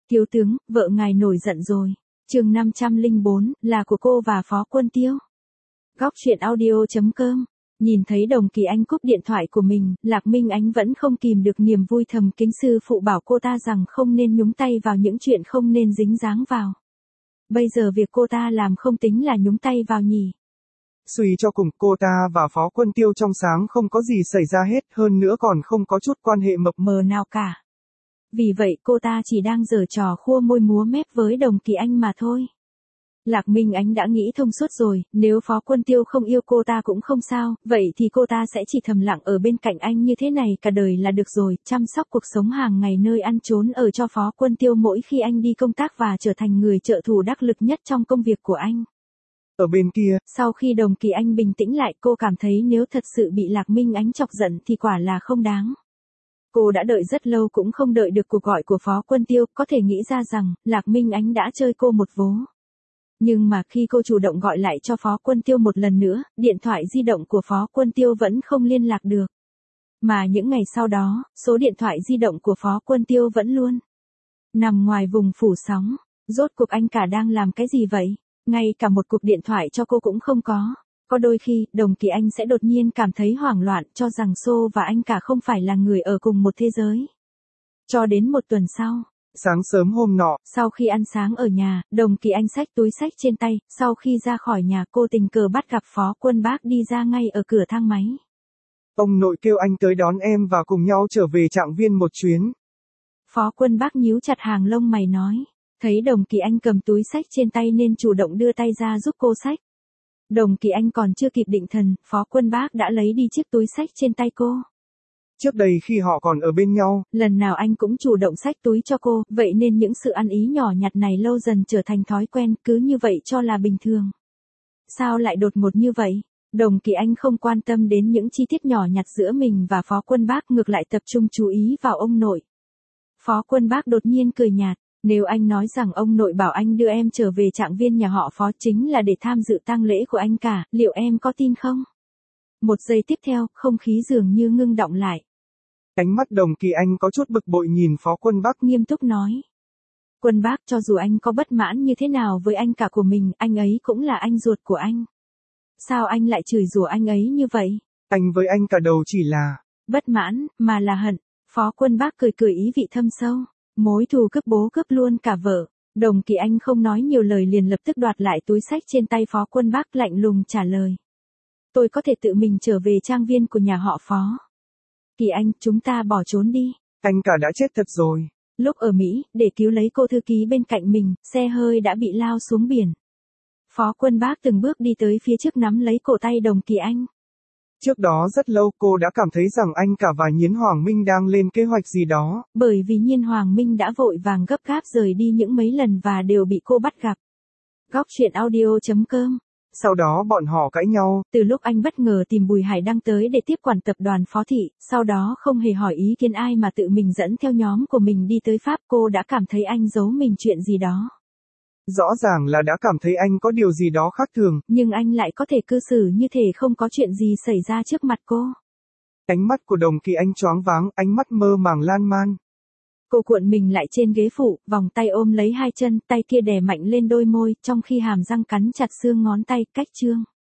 Thiếu tướng, vợ ngài nổi giận rồi. Chương 504, là của cô và Phó Quân Tiêu. Góc truyện audio.com. Nhìn thấy Đồng Kỳ Anh cúp điện thoại của mình, Lạc Minh Ánh vẫn không kìm được niềm vui thầm kính sư phụ bảo cô ta rằng không nên nhúng tay vào những chuyện không nên dính dáng vào. Bây giờ việc cô ta làm không tính là nhúng tay vào nhỉ. Suy cho cùng, cô ta và Phó Quân Tiêu trong sáng không có gì xảy ra hết, hơn nữa còn không có chút quan hệ mập mờ nào cả. Vì vậy cô ta chỉ đang giở trò khua môi múa mép với Đồng Kỳ Anh mà thôi. Lạc Minh Ánh đã nghĩ thông suốt rồi, nếu Phó Quân Tiêu không yêu cô ta cũng không sao, vậy thì cô ta sẽ chỉ thầm lặng ở bên cạnh anh như thế này cả đời là được rồi, chăm sóc cuộc sống hàng ngày nơi ăn trốn ở cho Phó Quân Tiêu mỗi khi anh đi công tác và trở thành người trợ thủ đắc lực nhất trong công việc của anh. Ở bên kia, sau khi Đồng Kỳ Anh bình tĩnh lại, cô cảm thấy nếu thật sự bị Lạc Minh Ánh chọc giận thì quả là không đáng. Cô đã đợi rất lâu cũng không đợi được cuộc gọi của Phó Quân Tiêu, có thể nghĩ ra rằng Lạc Minh Ánh đã chơi cô một vố. Nhưng mà khi cô chủ động gọi lại cho Phó Quân Tiêu một lần nữa, điện thoại di động của Phó Quân Tiêu vẫn không liên lạc được. Mà những ngày sau đó, số điện thoại di động của Phó Quân Tiêu vẫn luôn nằm ngoài vùng phủ sóng. Rốt cuộc anh cả đang làm cái gì vậy? Ngay cả một cuộc điện thoại cho cô cũng không có. Có đôi khi, Đồng Kỳ Anh sẽ đột nhiên cảm thấy hoảng loạn, cho rằng Xô và anh cả không phải là người ở cùng một thế giới. Cho đến một tuần sau, sáng sớm hôm nọ, sau khi ăn sáng ở nhà, Đồng Kỳ Anh xách túi xách trên tay, sau khi ra khỏi nhà cô tình cờ bắt gặp Phó Quân Bác đi ra ngay ở cửa thang máy. Ông nội kêu anh tới đón em và cùng nhau trở về Trạng Viên một chuyến. Phó Quân Bác nhíu chặt hàng lông mày nói, thấy Đồng Kỳ Anh cầm túi xách trên tay nên chủ động đưa tay ra giúp cô xách. Đồng Kỳ Anh còn chưa kịp định thần, Phó Quân Bác đã lấy đi chiếc túi xách trên tay cô. Trước đây khi họ còn ở bên nhau, lần nào anh cũng chủ động xách túi cho cô, vậy nên những sự ăn ý nhỏ nhặt này lâu dần trở thành thói quen, cứ như vậy cho là bình thường. Sao lại đột ngột như vậy? Đồng Kỳ Anh không quan tâm đến những chi tiết nhỏ nhặt giữa mình và Phó Quân Bác, ngược lại tập trung chú ý vào ông nội. Phó Quân Bác đột nhiên cười nhạt, nếu anh nói rằng ông nội bảo anh đưa em trở về Trạng Viên nhà họ Phó chính là để tham dự tang lễ của anh cả, liệu em có tin không? Một giây tiếp theo, không khí dường như ngưng đọng lại. Ánh mắt Đồng Kỳ Anh có chút bực bội nhìn Phó Quân Bác, nghiêm túc nói. Quân Bác, cho dù anh có bất mãn như thế nào với anh cả của mình, anh ấy cũng là anh ruột của anh. Sao anh lại chửi rủa anh ấy như vậy? Anh với anh cả đầu chỉ là bất mãn, mà là hận. Phó Quân Bác cười cười ý vị thâm sâu. Mối thù cướp bố cướp luôn cả vợ. Đồng Kỳ Anh không nói nhiều lời liền lập tức đoạt lại túi xách trên tay Phó Quân Bác, lạnh lùng trả lời. Tôi có thể tự mình trở về Trang Viên của nhà họ Phó. Kỳ Anh, chúng ta bỏ trốn đi. Anh cả đã chết thật rồi. Lúc ở Mỹ, để cứu lấy cô thư ký bên cạnh mình, xe hơi đã bị lao xuống biển. Phó Quân Bác từng bước đi tới phía trước nắm lấy cổ tay Đồng Kỳ Anh. Trước đó rất lâu cô đã cảm thấy rằng anh cả và Nhiến Hoàng Minh đang lên kế hoạch gì đó. Bởi vì Nhiến Hoàng Minh đã vội vàng gấp gáp rời đi những mấy lần và đều bị cô bắt gặp. Góc truyện audio.com. Sau đó bọn họ cãi nhau. Từ lúc anh bất ngờ tìm Bùi Hải Đăng tới để tiếp quản tập đoàn Phó Thị, sau đó không hề hỏi ý kiến ai mà tự mình dẫn theo nhóm của mình đi tới Pháp, cô đã cảm thấy anh giấu mình chuyện gì đó. Rõ ràng là đã cảm thấy anh có điều gì đó khác thường. Nhưng anh lại có thể cư xử như thể không có chuyện gì xảy ra trước mặt cô. Ánh mắt của Đồng Kỳ Anh choáng váng, ánh mắt mơ màng lan man. Cô cuộn mình lại trên ghế phụ, vòng tay ôm lấy hai chân, tay kia đè mạnh lên đôi môi, trong khi hàm răng cắn chặt xương ngón tay, cách chương.